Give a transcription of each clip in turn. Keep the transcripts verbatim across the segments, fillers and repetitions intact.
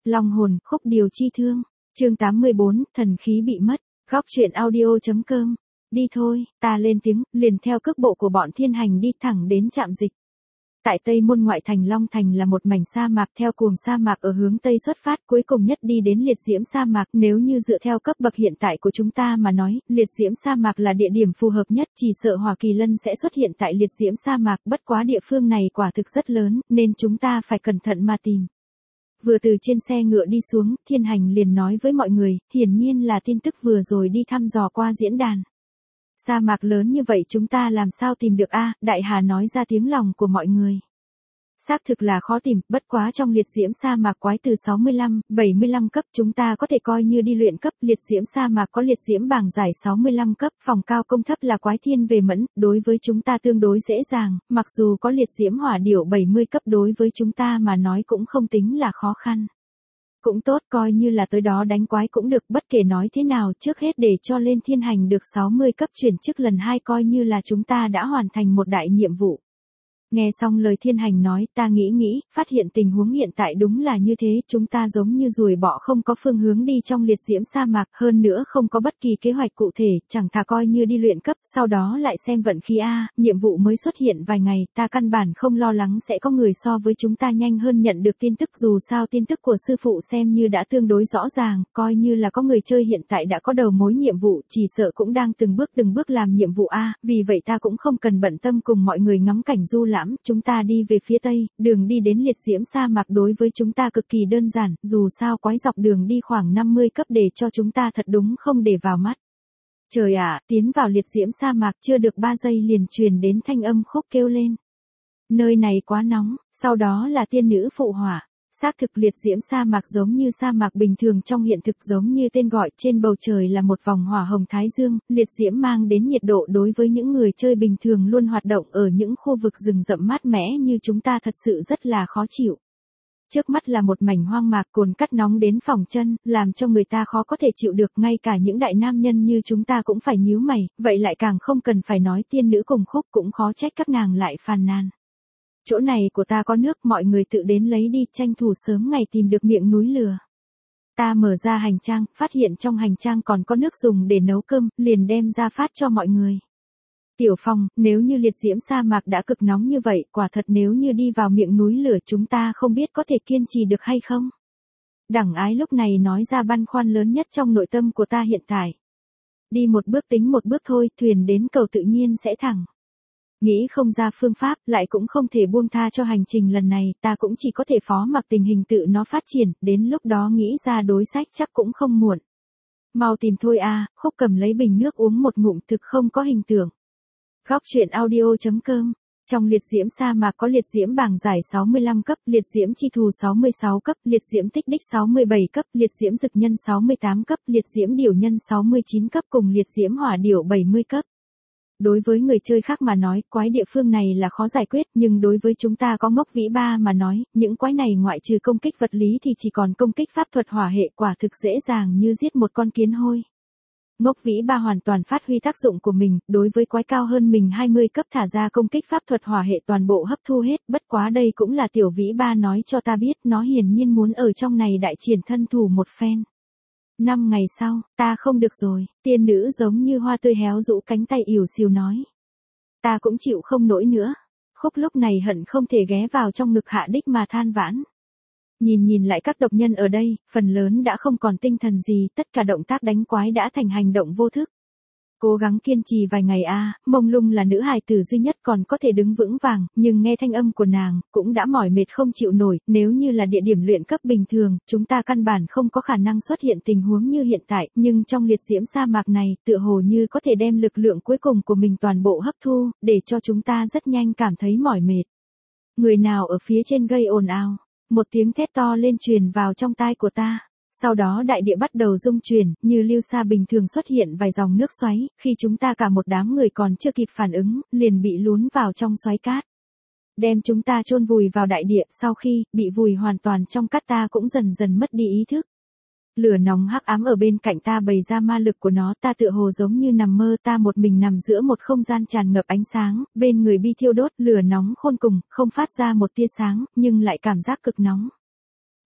Long hồn, khúc điều chi thương. Chương tám mươi bốn, thần khí bị mất. Góc truyện audio.com. Đi thôi, ta lên tiếng, liền theo cước bộ của bọn thiên hành đi thẳng đến trạm dịch. Tại Tây Môn ngoại thành Long Thành là một mảnh sa mạc, theo cuồng sa mạc ở hướng Tây xuất phát, cuối cùng nhất đi đến liệt diễm sa mạc. Nếu như dựa theo cấp bậc hiện tại của chúng ta mà nói, liệt diễm sa mạc là địa điểm phù hợp nhất, chỉ sợ Hỏa Kỳ Lân sẽ xuất hiện tại liệt diễm sa mạc, bất quá địa phương này quả thực rất lớn, nên chúng ta phải cẩn thận mà tìm. Vừa từ trên xe ngựa đi xuống, thiên hành liền nói với mọi người, hiển nhiên là tin tức vừa rồi đi thăm dò qua diễn đàn. Sa mạc lớn như vậy chúng ta làm sao tìm được a? Đại Hà nói ra tiếng lòng của mọi người. Xác thực là khó tìm, bất quá trong liệt diễm sa mạc quái từ sáu mươi lăm, bảy mươi lăm cấp chúng ta có thể coi như đi luyện cấp. Liệt diễm sa mạc có liệt diễm bảng giải sáu mươi lăm cấp, phòng cao công thấp là quái thiên về mẫn, đối với chúng ta tương đối dễ dàng, mặc dù có liệt diễm hỏa điểu bảy mươi cấp đối với chúng ta mà nói cũng không tính là khó khăn. Cũng tốt, coi như là tới đó đánh quái cũng được, bất kể nói thế nào, trước hết để cho lên thiên hành được sáu mươi cấp chuyển chức lần hai coi như là chúng ta đã hoàn thành một đại nhiệm vụ. Nghe xong lời thiên hành nói, ta nghĩ nghĩ, phát hiện tình huống hiện tại đúng là như thế, chúng ta giống như ruồi bọ không có phương hướng đi trong liệt diễm sa mạc, hơn nữa không có bất kỳ kế hoạch cụ thể, chẳng thà coi như đi luyện cấp, sau đó lại xem vận khí a, nhiệm vụ mới xuất hiện vài ngày, ta căn bản không lo lắng sẽ có người so với chúng ta nhanh hơn nhận được tin tức, dù sao tin tức của sư phụ xem như đã tương đối rõ ràng, coi như là có người chơi hiện tại đã có đầu mối nhiệm vụ, chỉ sợ cũng đang từng bước từng bước làm nhiệm vụ a, vì vậy ta cũng không cần bận tâm cùng mọi người ngắm cảnh du lãm. Chúng ta đi về phía Tây, đường đi đến liệt diễm sa mạc đối với chúng ta cực kỳ đơn giản, dù sao quái dọc đường đi khoảng năm mươi cấp để cho chúng ta thật đúng không để vào mắt. Trời ạ, tiến vào liệt diễm sa mạc chưa được ba giây liền truyền đến thanh âm khúc kêu lên. Nơi này quá nóng, sau đó là tiên nữ phụ hỏa. Xác thực liệt diễm sa mạc giống như sa mạc bình thường trong hiện thực, giống như tên gọi, trên bầu trời là một vòng hỏa hồng thái dương, liệt diễm mang đến nhiệt độ đối với những người chơi bình thường luôn hoạt động ở những khu vực rừng rậm mát mẻ như chúng ta thật sự rất là khó chịu. Trước mắt là một mảnh hoang mạc cồn cắt nóng đến phỏng chân, làm cho người ta khó có thể chịu được, ngay cả những đại nam nhân như chúng ta cũng phải nhíu mày, vậy lại càng không cần phải nói tiên nữ cùng khúc, cũng khó trách các nàng lại phàn nàn. Chỗ này của ta có nước, mọi người tự đến lấy đi, tranh thủ sớm ngày tìm được miệng núi lửa. Ta mở ra hành trang, phát hiện trong hành trang còn có nước dùng để nấu cơm, liền đem ra phát cho mọi người. Tiểu Phong, nếu như liệt diễm sa mạc đã cực nóng như vậy, quả thật nếu như đi vào miệng núi lửa chúng ta không biết có thể kiên trì được hay không. Đẳng Ái lúc này nói ra băn khoăn lớn nhất trong nội tâm của ta hiện tại. Đi một bước tính một bước thôi, thuyền đến cầu tự nhiên sẽ thẳng. Nghĩ không ra phương pháp, lại cũng không thể buông tha cho hành trình lần này, ta cũng chỉ có thể phó mặc tình hình tự nó phát triển, đến lúc đó nghĩ ra đối sách chắc cũng không muộn. Mau tìm thôi a, Khúc cầm lấy bình nước uống một ngụm, thực không có hình tượng. Góc truyện audio.com. Trong liệt diễm sa mạc có liệt diễm bảng giải sáu mươi lăm cấp, liệt diễm chi thù sáu mươi sáu cấp, liệt diễm tích đích sáu mươi bảy cấp, liệt diễm dực nhân sáu mươi tám cấp, liệt diễm điểu nhân sáu mươi chín cấp cùng liệt diễm hỏa điểu bảy mươi cấp. Đối với người chơi khác mà nói, quái địa phương này là khó giải quyết, nhưng đối với chúng ta có ngốc vĩ ba mà nói, những quái này ngoại trừ công kích vật lý thì chỉ còn công kích pháp thuật hỏa hệ, quả thực dễ dàng như giết một con kiến hôi. Ngốc vĩ ba hoàn toàn phát huy tác dụng của mình, đối với quái cao hơn mình hai mươi cấp thả ra công kích pháp thuật hỏa hệ toàn bộ hấp thu hết, bất quá đây cũng là tiểu vĩ ba nói cho ta biết, nó hiển nhiên muốn ở trong này đại triển thân thủ một phen. Năm ngày sau, ta không được rồi, tiên nữ giống như hoa tươi héo rũ cánh tay ỉu xìu nói. Ta cũng chịu không nổi nữa. Khúc lúc này hận không thể ghé vào trong ngực hạ đích mà than vãn. Nhìn nhìn lại các độc nhân ở đây, phần lớn đã không còn tinh thần gì, tất cả động tác đánh quái đã thành hành động vô thức. Cố gắng kiên trì vài ngày a, Mông Lung là nữ hài tử duy nhất còn có thể đứng vững vàng, nhưng nghe thanh âm của nàng, cũng đã mỏi mệt không chịu nổi, nếu như là địa điểm luyện cấp bình thường, chúng ta căn bản không có khả năng xuất hiện tình huống như hiện tại, nhưng trong liệt diễm sa mạc này, tựa hồ như có thể đem lực lượng cuối cùng của mình toàn bộ hấp thu, để cho chúng ta rất nhanh cảm thấy mỏi mệt. Người nào ở phía trên gây ồn ào? Một tiếng thét to lên truyền vào trong tai của ta. Sau đó đại địa bắt đầu rung chuyển, như lưu sa bình thường xuất hiện vài dòng nước xoáy, khi chúng ta cả một đám người còn chưa kịp phản ứng, liền bị lún vào trong xoáy cát. Đem chúng ta chôn vùi vào đại địa, sau khi bị vùi hoàn toàn trong cát ta cũng dần dần mất đi ý thức. Lửa nóng hắc ám ở bên cạnh ta bày ra ma lực của nó, ta tựa hồ giống như nằm mơ, ta một mình nằm giữa một không gian tràn ngập ánh sáng, bên người bi thiêu đốt, lửa nóng khôn cùng, không phát ra một tia sáng, nhưng lại cảm giác cực nóng.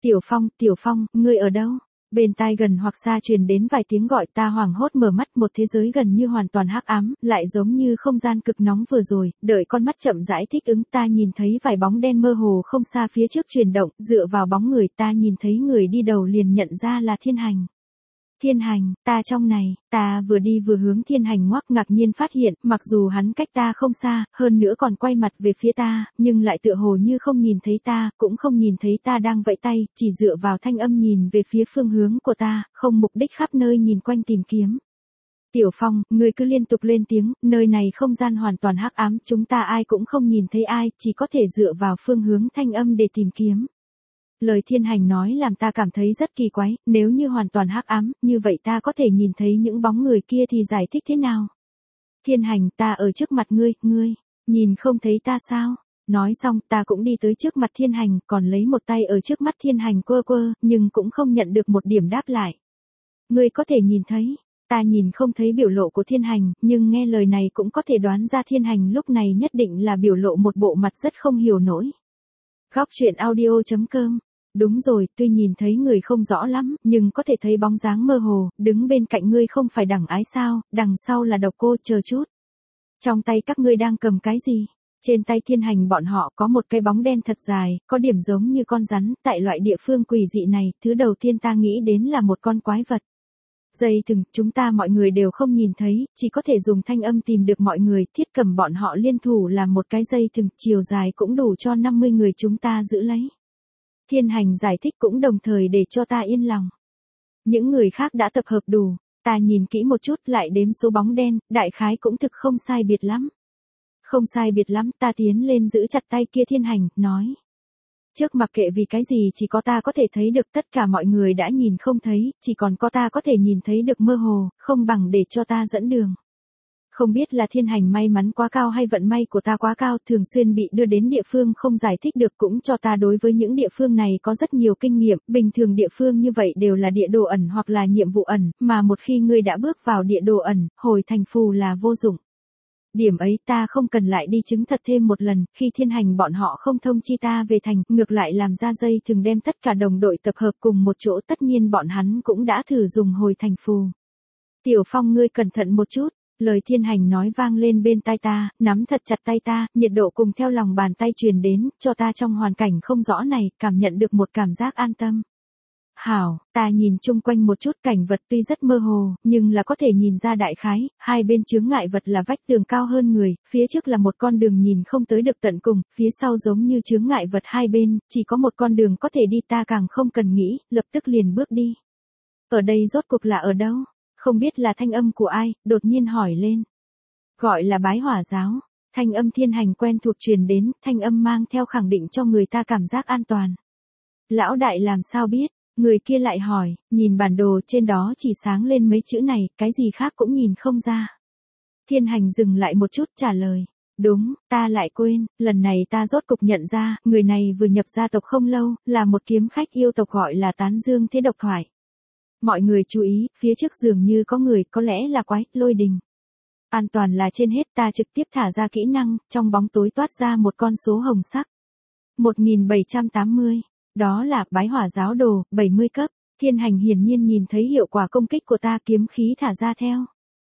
Tiểu Phong, Tiểu Phong, ngươi ở đâu? Bên tai gần hoặc xa truyền đến vài tiếng gọi, ta hoảng hốt mở mắt, một thế giới gần như hoàn toàn hắc ám, lại giống như không gian cực nóng vừa rồi, đợi con mắt chậm rãi thích ứng, ta nhìn thấy vài bóng đen mơ hồ không xa phía trước chuyển động, dựa vào bóng người ta nhìn thấy người đi đầu liền nhận ra là Thiên Hành. Thiên Hành, ta trong này, ta vừa đi vừa hướng Thiên Hành ngoắc, ngạc nhiên phát hiện, mặc dù hắn cách ta không xa, hơn nữa còn quay mặt về phía ta, nhưng lại tựa hồ như không nhìn thấy ta, cũng không nhìn thấy ta đang vẫy tay, chỉ dựa vào thanh âm nhìn về phía phương hướng của ta, không mục đích khắp nơi nhìn quanh tìm kiếm. Tiểu Phong, ngươi cứ liên tục lên tiếng, nơi này không gian hoàn toàn hắc ám, chúng ta ai cũng không nhìn thấy ai, chỉ có thể dựa vào phương hướng thanh âm để tìm kiếm. Lời Thiên Hành nói làm ta cảm thấy rất kỳ quái, nếu như hoàn toàn hắc ám, như vậy ta có thể nhìn thấy những bóng người kia thì giải thích thế nào? Thiên Hành, ta ở trước mặt ngươi, ngươi, nhìn không thấy ta sao? Nói xong ta cũng đi tới trước mặt Thiên Hành, còn lấy một tay ở trước mắt Thiên Hành quơ quơ, nhưng cũng không nhận được một điểm đáp lại. Ngươi có thể nhìn thấy, ta nhìn không thấy biểu lộ của Thiên Hành, nhưng nghe lời này cũng có thể đoán ra Thiên Hành lúc này nhất định là biểu lộ một bộ mặt rất không hiểu nổi. Góc truyện audio chấm com. Đúng rồi, tuy nhìn thấy người không rõ lắm, nhưng có thể thấy bóng dáng mơ hồ, đứng bên cạnh ngươi không phải Đằng Ái sao, đằng sau là Độc Cô, chờ chút. Trong tay các ngươi đang cầm cái gì? Trên tay Thiên Hành bọn họ có một cái bóng đen thật dài, có điểm giống như con rắn, tại loại địa phương quỷ dị này, thứ đầu tiên ta nghĩ đến là một con quái vật. Dây thừng, chúng ta mọi người đều không nhìn thấy, chỉ có thể dùng thanh âm tìm được mọi người, Thiết Cầm bọn họ liên thủ làm một cái dây thừng, chiều dài cũng đủ cho năm mươi người chúng ta giữ lấy. Thiên Hành giải thích cũng đồng thời để cho ta yên lòng. Những người khác đã tập hợp đủ, ta nhìn kỹ một chút lại đếm số bóng đen, đại khái cũng thực không sai biệt lắm. Không sai biệt lắm, ta tiến lên giữ chặt tay kia Thiên Hành, nói. Trước mặc kệ vì cái gì chỉ có ta có thể thấy được, tất cả mọi người đã nhìn không thấy, chỉ còn có ta có thể nhìn thấy được mơ hồ, không bằng để cho ta dẫn đường. Không biết là Thiên Hành may mắn quá cao hay vận may của ta quá cao, thường xuyên bị đưa đến địa phương không giải thích được, cũng cho ta đối với những địa phương này có rất nhiều kinh nghiệm, bình thường địa phương như vậy đều là địa đồ ẩn hoặc là nhiệm vụ ẩn, mà một khi ngươi đã bước vào địa đồ ẩn, hồi thành phù là vô dụng. Điểm ấy ta không cần lại đi chứng thật thêm một lần, khi Thiên Hành bọn họ không thông chi ta về thành, ngược lại làm ra dây thường đem tất cả đồng đội tập hợp cùng một chỗ, tất nhiên bọn hắn cũng đã thử dùng hồi thành phù. Tiểu Phong, ngươi cẩn thận một chút. Lời Thiên Hành nói vang lên bên tai ta, nắm thật chặt tay ta, nhiệt độ cùng theo lòng bàn tay truyền đến, cho ta trong hoàn cảnh không rõ này, cảm nhận được một cảm giác an tâm. Hảo, ta nhìn chung quanh một chút, cảnh vật tuy rất mơ hồ, nhưng là có thể nhìn ra đại khái, hai bên chướng ngại vật là vách tường cao hơn người, phía trước là một con đường nhìn không tới được tận cùng, phía sau giống như chướng ngại vật hai bên, chỉ có một con đường có thể đi, ta càng không cần nghĩ, lập tức liền bước đi. Ở đây rốt cuộc là ở đâu? Không biết là thanh âm của ai, đột nhiên hỏi lên. Gọi là Bái Hỏa giáo, thanh âm Thiên Hành quen thuộc truyền đến, thanh âm mang theo khẳng định cho người ta cảm giác an toàn. Lão đại làm sao biết, người kia lại hỏi, nhìn bản đồ trên đó chỉ sáng lên mấy chữ này, cái gì khác cũng nhìn không ra. Thiên Hành dừng lại một chút trả lời. Đúng, ta lại quên, lần này ta rốt cục nhận ra, người này vừa nhập gia tộc không lâu, là một kiếm khách yêu tộc gọi là Tán Dương Thế Độc Thoại. Mọi người chú ý, phía trước dường như có người, có lẽ là quái, Lôi Đình. An toàn là trên hết, ta trực tiếp thả ra kỹ năng, trong bóng tối toát ra một con số hồng sắc. một nghìn bảy trăm tám mươi, đó là Bái Hỏa giáo đồ, bảy mươi cấp, Thiên Hành hiển nhiên nhìn thấy hiệu quả công kích của ta, kiếm khí thả ra theo.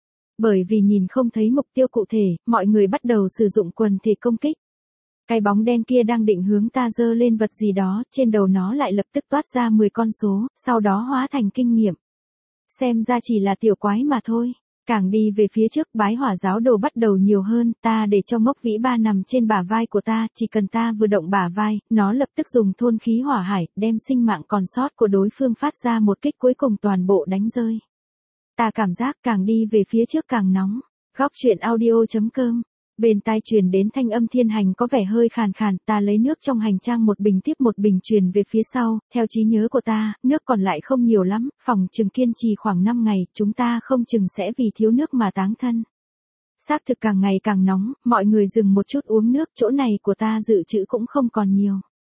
Bởi vì nhìn không thấy mục tiêu cụ thể, mọi người bắt đầu sử dụng quần thể công kích. Cái bóng đen kia đang định hướng ta giơ lên vật gì đó, trên đầu nó lại lập tức toát ra mười con số, sau đó hóa thành kinh nghiệm. Xem ra chỉ là tiểu quái mà thôi. Càng đi về phía trước, Bái Hỏa giáo đồ bắt đầu nhiều hơn, ta để cho Ngốc Vĩ Ba nằm trên bả vai của ta, chỉ cần ta vừa động bả vai, nó lập tức dùng thôn khí hỏa hải, đem sinh mạng còn sót của đối phương phát ra một kích cuối cùng toàn bộ đánh rơi. Ta cảm giác càng đi về phía trước càng nóng. Góc truyện audio chấm com. Bên tai truyền đến thanh âm Thiên Hành có vẻ hơi khàn khàn, ta lấy nước trong hành trang một bình tiếp một bình truyền về phía sau, theo trí nhớ của ta, nước còn lại không nhiều lắm, phòng chừng kiên trì khoảng năm ngày, chúng ta không chừng sẽ vì thiếu nước mà táng thân. Xác thực càng ngày càng nóng, mọi người dừng một chút uống nước, chỗ này của ta dự trữ cũng không còn nhiều.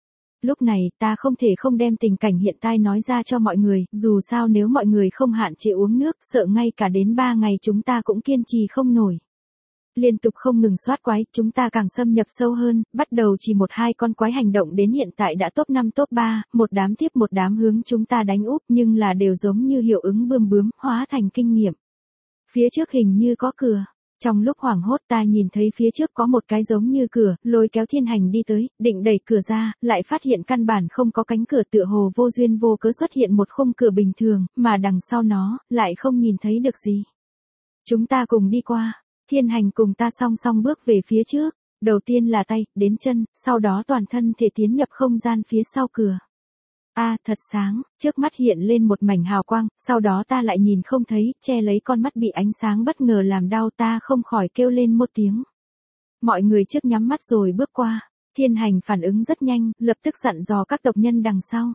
Lúc này, ta không thể không đem tình cảnh hiện tại nói ra cho mọi người, dù sao nếu mọi người không hạn chế uống nước, sợ ngay cả đến ba ngày chúng ta cũng kiên trì không nổi. Liên tục không ngừng soát quái, chúng ta càng xâm nhập sâu hơn, bắt đầu chỉ một hai con quái hành động đến hiện tại đã top năm top ba, một đám tiếp một đám hướng chúng ta đánh úp nhưng là đều giống như hiệu ứng bươm bướm, hóa thành kinh nghiệm. Phía trước hình như có cửa. Trong lúc hoảng hốt ta nhìn thấy phía trước có một cái giống như cửa, lôi kéo Thiên Hành đi tới, định đẩy cửa ra, lại phát hiện căn bản không có cánh cửa, tựa hồ vô duyên vô cớ xuất hiện một khung cửa bình thường, mà đằng sau nó, lại không nhìn thấy được gì. Chúng ta cùng đi qua, Thiên Hành cùng ta song song bước về phía trước, đầu tiên là tay, đến chân, sau đó toàn thân thể tiến nhập không gian phía sau cửa. A, à, thật sáng, trước mắt hiện lên một mảnh hào quang, sau đó ta lại nhìn không thấy, che lấy con mắt bị ánh sáng bất ngờ làm đau, ta không khỏi kêu lên một tiếng. Mọi người trước nhắm mắt rồi bước qua, Thiên Hành phản ứng rất nhanh, lập tức dặn dò các độc nhân đằng sau.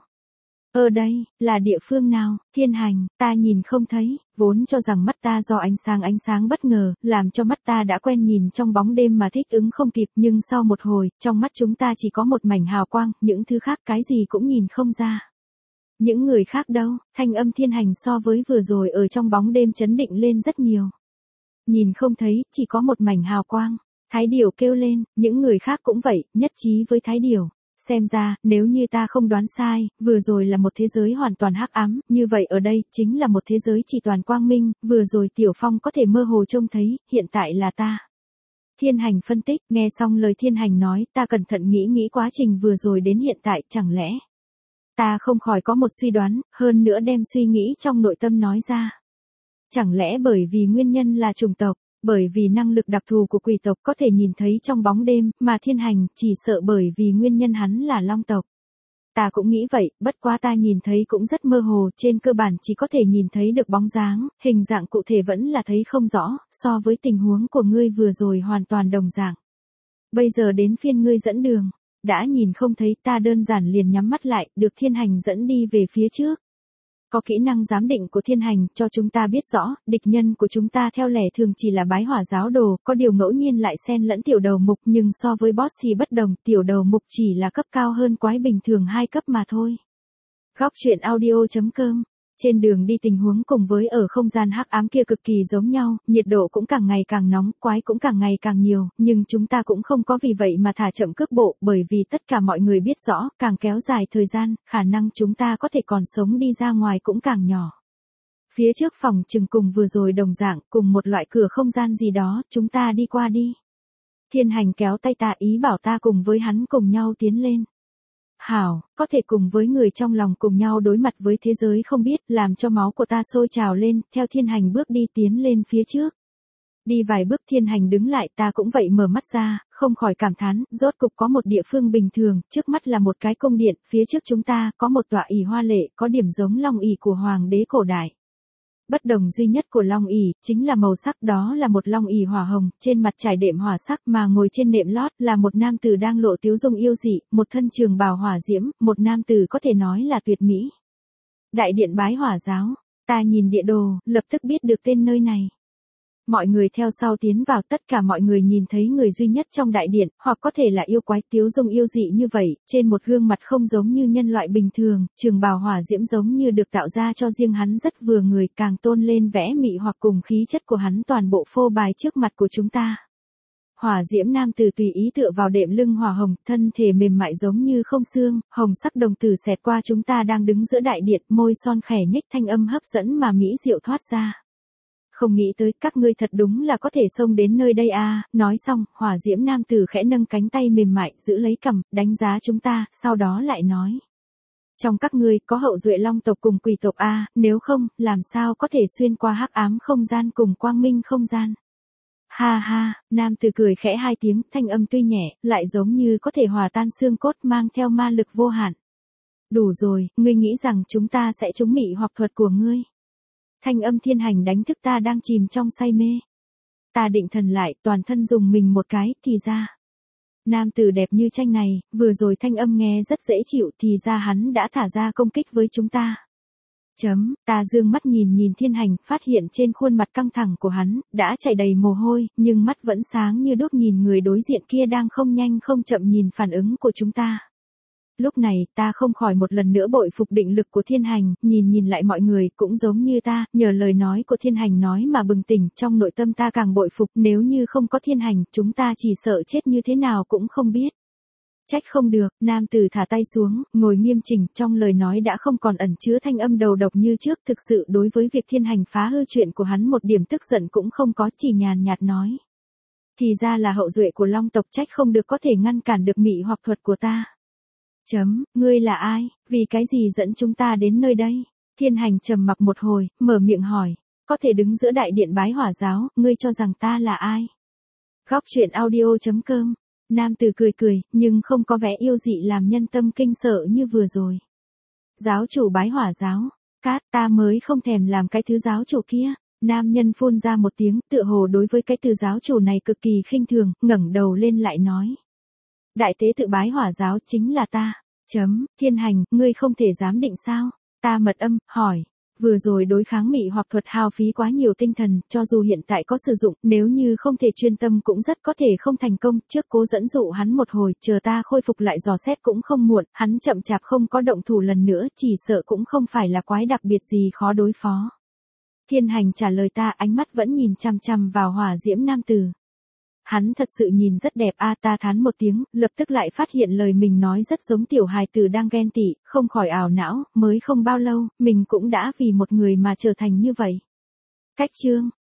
Ở đây, là địa phương nào, Thiên Hành, ta nhìn không thấy, vốn cho rằng mắt ta do ánh sáng ánh sáng bất ngờ, làm cho mắt ta đã quen nhìn trong bóng đêm mà thích ứng không kịp, nhưng sau một hồi, trong mắt chúng ta chỉ có một mảnh hào quang, những thứ khác cái gì cũng nhìn không ra. Những người khác đâu, thanh âm Thiên Hành so với vừa rồi ở trong bóng đêm chấn định lên rất nhiều. Nhìn không thấy, chỉ có một mảnh hào quang, Thái Điểu kêu lên, những người khác cũng vậy, nhất trí với Thái Điểu. Xem ra, nếu như ta không đoán sai, vừa rồi là một thế giới hoàn toàn hắc ám, như vậy ở đây, chính là một thế giới chỉ toàn quang minh, vừa rồi Tiểu Phong có thể mơ hồ trông thấy, hiện tại là ta. Thiên Hành phân tích, nghe xong lời Thiên Hành nói, ta cẩn thận nghĩ nghĩ quá trình vừa rồi đến hiện tại, chẳng lẽ. Ta không khỏi có một suy đoán, hơn nữa đem suy nghĩ trong nội tâm nói ra. Chẳng lẽ bởi vì nguyên nhân là chủng tộc? Bởi vì năng lực đặc thù của quỷ tộc có thể nhìn thấy trong bóng đêm, mà Thiên Hành chỉ sợ bởi vì nguyên nhân hắn là long tộc. Ta cũng nghĩ vậy, bất quá ta nhìn thấy cũng rất mơ hồ, trên cơ bản chỉ có thể nhìn thấy được bóng dáng, hình dạng cụ thể vẫn là thấy không rõ, so với tình huống của ngươi vừa rồi hoàn toàn đồng dạng. Bây giờ đến phiên ngươi dẫn đường, đã nhìn không thấy, ta đơn giản liền nhắm mắt lại, được Thiên Hành dẫn đi về phía trước. Có kỹ năng giám định của Thiên Hành cho chúng ta biết rõ, địch nhân của chúng ta theo lẽ thường chỉ là bái hỏa giáo đồ, có điều ngẫu nhiên lại xen lẫn tiểu đầu mục, nhưng so với boss thì bất đồng, tiểu đầu mục chỉ là cấp cao hơn quái bình thường hai cấp mà thôi. Góc truyện audio chấm com. Trên đường đi tình huống cùng với ở không gian hắc ám kia cực kỳ giống nhau, nhiệt độ cũng càng ngày càng nóng, quái cũng càng ngày càng nhiều, nhưng chúng ta cũng không có vì vậy mà thả chậm cước bộ, bởi vì tất cả mọi người biết rõ, càng kéo dài thời gian, khả năng chúng ta có thể còn sống đi ra ngoài cũng càng nhỏ. Phía trước phòng chừng cùng vừa rồi đồng dạng, cùng một loại cửa không gian gì đó, chúng ta đi qua đi. Thiên Hành kéo tay ta, ý bảo ta cùng với hắn cùng nhau tiến lên. Hảo, có thể cùng với người trong lòng cùng nhau đối mặt với thế giới không biết, làm cho máu của ta sôi trào lên, theo Thiên Hành bước đi tiến lên phía trước. Đi vài bước Thiên Hành đứng lại, ta cũng vậy mở mắt ra, không khỏi cảm thán, rốt cục có một địa phương bình thường, trước mắt là một cái cung điện, phía trước chúng ta có một tọa ỷ hoa lệ, có điểm giống long ỷ của hoàng đế cổ đại. Bất đồng duy nhất của long ỷ chính là màu sắc, đó là một long ỷ hỏa hồng, trên mặt trải đệm hỏa sắc, mà ngồi trên nệm lót là một nam tử đang lộ tiếu dung yêu dị, một thân trường bào hỏa diễm, một nam tử có thể nói là tuyệt mỹ. Đại điện bái hỏa giáo, ta nhìn địa đồ, lập tức biết được tên nơi này. Mọi người theo sau tiến vào, tất cả mọi người nhìn thấy người duy nhất trong đại điện, hoặc có thể là yêu quái, tiếu dung yêu dị như vậy, trên một gương mặt không giống như nhân loại bình thường, trường bào hỏa diễm giống như được tạo ra cho riêng hắn rất vừa người, càng tôn lên vẻ mị hoặc cùng khí chất của hắn toàn bộ phô bày trước mặt của chúng ta. Hỏa diễm nam tử tùy ý tựa vào đệm lưng hỏa hồng, thân thể mềm mại giống như không xương, hồng sắc đồng tử xẹt qua chúng ta đang đứng giữa đại điện, môi son khẽ nhếch, thanh âm hấp dẫn mà mỹ diệu thoát ra. Không nghĩ tới, các ngươi thật đúng là có thể xông đến nơi đây à, nói xong, hỏa diễm nam tử khẽ nâng cánh tay mềm mại, giữ lấy cằm, đánh giá chúng ta, sau đó lại nói. Trong các ngươi, có hậu duệ long tộc cùng quỷ tộc à, nếu không, làm sao có thể xuyên qua hắc ám không gian cùng quang minh không gian. Ha ha, nam tử cười khẽ hai tiếng, thanh âm tuy nhẹ, lại giống như có thể hòa tan xương cốt, mang theo ma lực vô hạn. Đủ rồi, ngươi nghĩ rằng chúng ta sẽ trúng mị hoặc thuật của ngươi. Thanh âm Thiên Hành đánh thức ta đang chìm trong say mê. Ta định thần lại, toàn thân dùng mình một cái, thì ra. Nam tử đẹp như tranh này, vừa rồi thanh âm nghe rất dễ chịu, thì ra hắn đã thả ra công kích với chúng ta. Chấm, ta dương mắt nhìn nhìn Thiên Hành, phát hiện trên khuôn mặt căng thẳng của hắn, đã chảy đầy mồ hôi, nhưng mắt vẫn sáng như đốt nhìn người đối diện kia đang không nhanh không chậm nhìn phản ứng của chúng ta. Lúc này, ta không khỏi một lần nữa bội phục định lực của thiên hành, nhìn nhìn lại mọi người cũng giống như ta, nhờ lời nói của thiên hành nói mà bừng tỉnh, trong nội tâm ta càng bội phục, nếu như không có thiên hành, chúng ta chỉ sợ chết như thế nào cũng không biết. Trách không được, nam tử thả tay xuống, ngồi nghiêm chỉnh, trong lời nói đã không còn ẩn chứa thanh âm đầu độc như trước, thực sự đối với việc thiên hành phá hư chuyện của hắn một điểm tức giận cũng không có, chỉ nhàn nhạt nói. Thì ra là hậu duệ của Long tộc, trách không được có thể ngăn cản được mị hoặc thuật của ta. Chấm, ngươi là ai, vì cái gì dẫn chúng ta đến nơi đây? Thiên hành trầm mặc một hồi, mở miệng hỏi, có thể đứng giữa đại điện bái hỏa giáo, ngươi cho rằng ta là ai? Góc truyện audio chấm com. Nam tử cười cười, nhưng không có vẻ yêu dị làm nhân tâm kinh sợ như vừa rồi. Giáo chủ bái hỏa giáo, cát, ta mới không thèm làm cái thứ giáo chủ kia. Nam nhân phun ra một tiếng, tựa hồ đối với cái từ giáo chủ này cực kỳ khinh thường, ngẩng đầu lên lại nói. Đại tế tự bái hỏa giáo chính là ta. Chấm, thiên hành, ngươi không thể dám định sao? Ta mật âm, hỏi. Vừa rồi đối kháng mị hoặc thuật hao phí quá nhiều tinh thần, cho dù hiện tại có sử dụng, nếu như không thể chuyên tâm cũng rất có thể không thành công, trước cố dẫn dụ hắn một hồi, chờ ta khôi phục lại dò xét cũng không muộn, hắn chậm chạp không có động thủ lần nữa, chỉ sợ cũng không phải là quái đặc biệt gì khó đối phó. Thiên hành trả lời ta, ánh mắt vẫn nhìn chằm chằm vào hỏa diễm nam tử. Hắn thật sự nhìn rất đẹp a, ta thán một tiếng, lập tức lại phát hiện lời mình nói rất giống tiểu hài tử đang ghen tị, không khỏi ảo não, mới không bao lâu, mình cũng đã vì một người mà trở thành như vậy. Cách chương